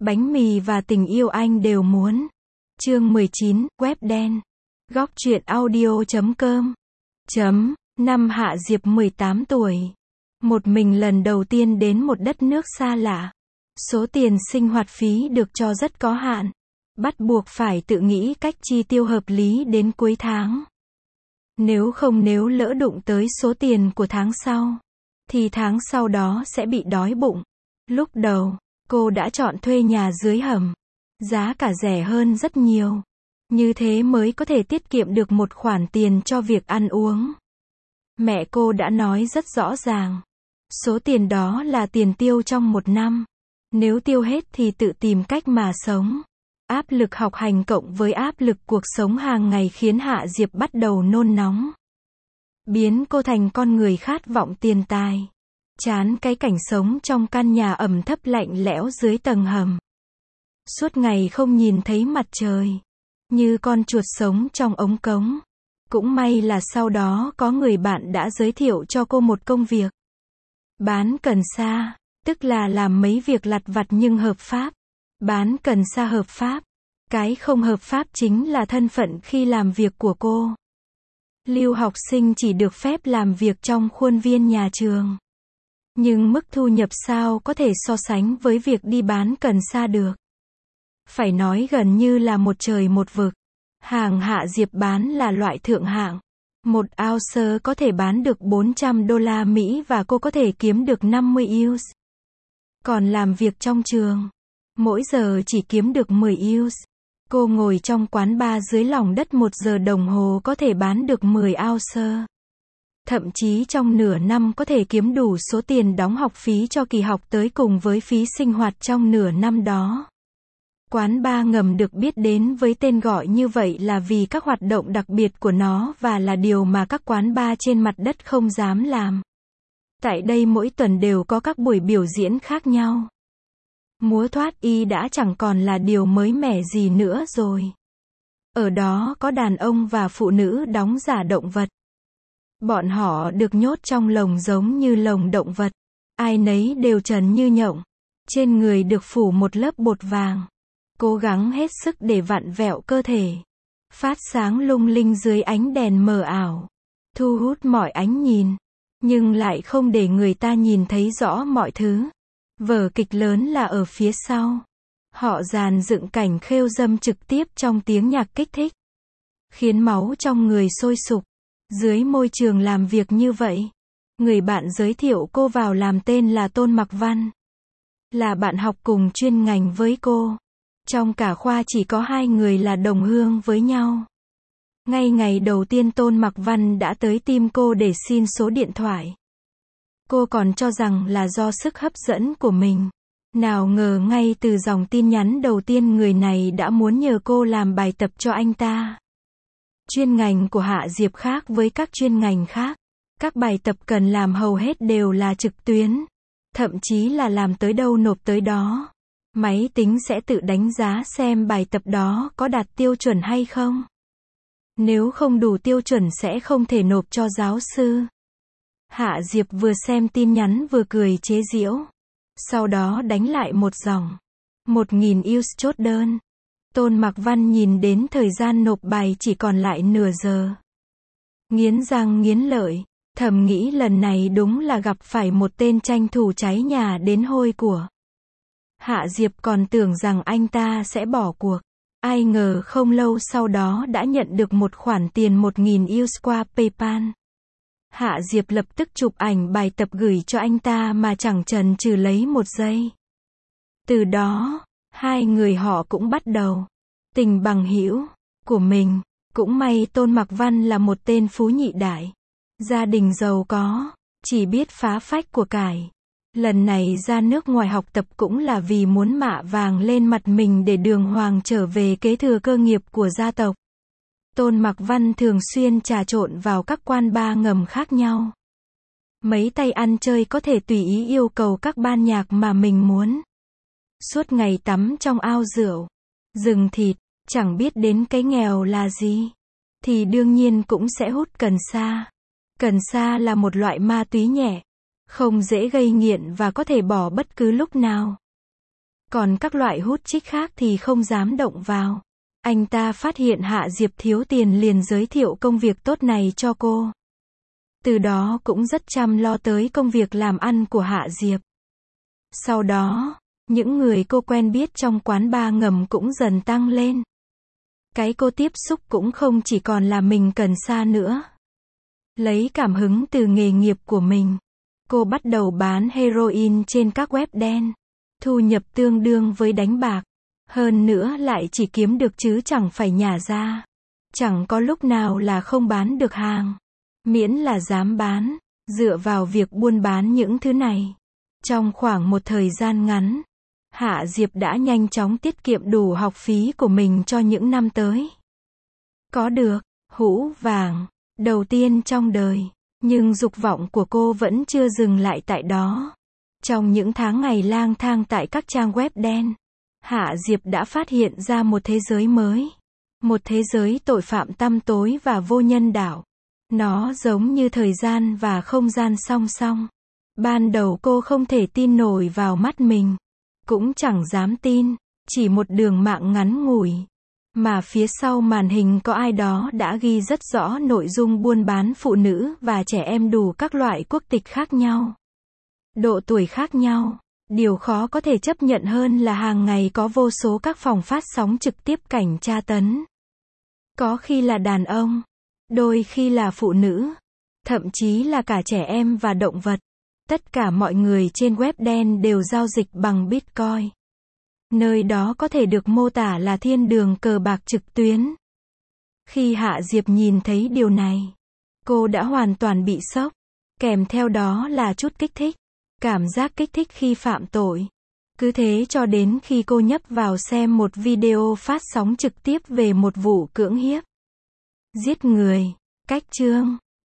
Bánh mì và tình yêu anh đều muốn. Chương 19, web đen. Góc truyện audio.com. Năm Hạ Diệp 18 tuổi. Một mình lần đầu tiên đến một đất nước xa lạ. Số tiền sinh hoạt phí được cho rất có hạn. Bắt buộc phải tự nghĩ cách chi tiêu hợp lý đến cuối tháng. Nếu lỡ đụng tới số tiền của tháng sau, thì tháng sau đó sẽ bị đói bụng. Lúc đầu, cô đã chọn thuê nhà dưới hầm. Giá cả rẻ hơn rất nhiều. Như thế mới có thể tiết kiệm được một khoản tiền cho việc ăn uống. Mẹ cô đã nói rất rõ ràng. Số tiền đó là tiền tiêu trong một năm. Nếu tiêu hết thì tự tìm cách mà sống. Áp lực học hành cộng với áp lực cuộc sống hàng ngày khiến Hạ Diệp bắt đầu nôn nóng. Biến cô thành con người khát vọng tiền tài. Chán cái cảnh sống trong căn nhà ẩm thấp lạnh lẽo dưới tầng hầm. Suốt ngày không nhìn thấy mặt trời. Như con chuột sống trong ống cống. Cũng may là sau đó có người bạn đã giới thiệu cho cô một công việc. Bán cần sa, tức là làm mấy việc lặt vặt nhưng hợp pháp. Bán cần sa hợp pháp. Cái không hợp pháp chính là thân phận khi làm việc của cô. Lưu học sinh chỉ được phép làm việc trong khuôn viên nhà trường. Nhưng mức thu nhập sao có thể so sánh với việc đi bán cần sa được. Phải nói gần như là một trời một vực. Hàng Hạ Diệp bán là loại thượng hạng. Một ounce có thể bán được $400 và cô có thể kiếm được 50 ounce. Còn làm việc trong trường, mỗi giờ chỉ kiếm được 10 ounce. Cô ngồi trong quán bar dưới lòng đất 1 giờ đồng hồ có thể bán được 10 ounce. Thậm chí trong nửa năm có thể kiếm đủ số tiền đóng học phí cho kỳ học tới cùng với phí sinh hoạt trong nửa năm đó. Quán bar ngầm được biết đến với tên gọi như vậy là vì các hoạt động đặc biệt của nó và là điều mà các quán bar trên mặt đất không dám làm. Tại đây mỗi tuần đều có các buổi biểu diễn khác nhau. Múa thoát y đã chẳng còn là điều mới mẻ gì nữa rồi. Ở đó có đàn ông và phụ nữ đóng giả động vật. Bọn họ được nhốt trong lồng giống như lồng động vật. Ai nấy đều trần như nhộng. Trên người được phủ một lớp bột vàng. Cố gắng hết sức để vặn vẹo cơ thể. Phát sáng lung linh dưới ánh đèn mờ ảo. Thu hút mọi ánh nhìn. Nhưng lại không để người ta nhìn thấy rõ mọi thứ. Vở kịch lớn là ở phía sau. Họ dàn dựng cảnh khêu dâm trực tiếp trong tiếng nhạc kích thích. Khiến máu trong người sôi sục. Dưới môi trường làm việc như vậy. Người bạn giới thiệu cô vào làm tên là Tôn Mặc Văn. Là bạn học cùng chuyên ngành với cô. Trong cả khoa chỉ có 2 người là đồng hương với nhau. Ngay ngày đầu tiên Tôn Mặc Văn đã tới tìm cô để xin số điện thoại. Cô còn cho rằng là do sức hấp dẫn của mình. Nào ngờ ngay từ dòng tin nhắn đầu tiên người này đã muốn nhờ cô làm bài tập cho anh ta. Chuyên ngành của Hạ Diệp khác với các chuyên ngành khác. Các bài tập cần làm hầu hết đều là trực tuyến. Thậm chí là làm tới đâu nộp tới đó. Máy tính sẽ tự đánh giá xem bài tập đó có đạt tiêu chuẩn hay không. Nếu không đủ tiêu chuẩn sẽ không thể nộp cho giáo sư. Hạ Diệp vừa xem tin nhắn vừa cười chế giễu. Sau đó đánh lại một dòng. 1.000 ounce chốt đơn. Tôn Mặc Văn nhìn đến thời gian nộp bài chỉ còn lại nửa giờ. Nghiến răng nghiến lợi. Thầm nghĩ lần này đúng là gặp phải một tên tranh thủ cháy nhà đến hôi của. Hạ Diệp còn tưởng rằng anh ta sẽ bỏ cuộc. Ai ngờ không lâu sau đó đã nhận được một khoản tiền 1.000 ounce qua PayPal. Hạ Diệp lập tức chụp ảnh bài tập gửi cho anh ta mà chẳng chần chừ lấy 1 giây. Từ đó, 2 người họ cũng bắt đầu tình bằng hữu của mình. Cũng may Tôn Mặc Văn là một tên phú nhị đại. Gia đình giàu có, chỉ biết phá phách của cải. Lần này ra nước ngoài học tập cũng là vì muốn mạ vàng lên mặt mình để đường hoàng trở về kế thừa cơ nghiệp của gia tộc. Tôn Mặc Văn thường xuyên trà trộn vào các quán bar ngầm khác nhau. Mấy tay ăn chơi có thể tùy ý yêu cầu các ban nhạc mà mình muốn. Suốt ngày tắm trong ao rượu, rừng thịt, chẳng biết đến cái nghèo là gì. Thì đương nhiên cũng sẽ hút cần sa. Cần sa là một loại ma túy nhẹ. Không dễ gây nghiện và có thể bỏ bất cứ lúc nào. Còn các loại hút chích khác thì không dám động vào. Anh ta phát hiện Hạ Diệp thiếu tiền liền giới thiệu công việc tốt này cho cô. Từ đó cũng rất chăm lo tới công việc làm ăn của Hạ Diệp. Sau đó, những người cô quen biết trong quán bar ngầm cũng dần tăng lên. Cái cô tiếp xúc cũng không chỉ còn là mình Cần Sa nữa. Lấy cảm hứng từ nghề nghiệp của mình, cô bắt đầu bán heroin trên các web đen. Thu nhập tương đương với đánh bạc. Hơn nữa lại chỉ kiếm được chứ chẳng phải nhả ra. Chẳng có lúc nào là không bán được hàng. Miễn là dám bán. Dựa vào việc buôn bán những thứ này, trong khoảng một thời gian ngắn, Hạ Diệp đã nhanh chóng tiết kiệm đủ học phí của mình cho những năm tới. Có được hũ vàng đầu tiên trong đời, nhưng dục vọng của cô vẫn chưa dừng lại tại đó. Trong những tháng ngày lang thang tại các trang web đen, Hạ Diệp đã phát hiện ra một thế giới mới. Một thế giới tội phạm tăm tối và vô nhân đạo. Nó giống như thời gian và không gian song song. Ban đầu cô không thể tin nổi vào mắt mình. Cũng chẳng dám tin. Chỉ một đường mạng ngắn ngủi. Mà phía sau màn hình có ai đó đã ghi rất rõ nội dung buôn bán phụ nữ và trẻ em đủ các loại quốc tịch khác nhau. Độ tuổi khác nhau. Điều khó có thể chấp nhận hơn là hàng ngày có vô số các phòng phát sóng trực tiếp cảnh tra tấn. Có khi là đàn ông, đôi khi là phụ nữ, thậm chí là cả trẻ em và động vật. Tất cả mọi người trên web đen đều giao dịch bằng Bitcoin. Nơi đó có thể được mô tả là thiên đường cờ bạc trực tuyến. Khi Hạ Diệp nhìn thấy điều này, cô đã hoàn toàn bị sốc. Kèm theo đó là chút kích thích. Cảm giác kích thích khi phạm tội. Cứ thế cho đến khi cô nhấp vào xem một video phát sóng trực tiếp về một vụ cưỡng hiếp, giết người. Cách chương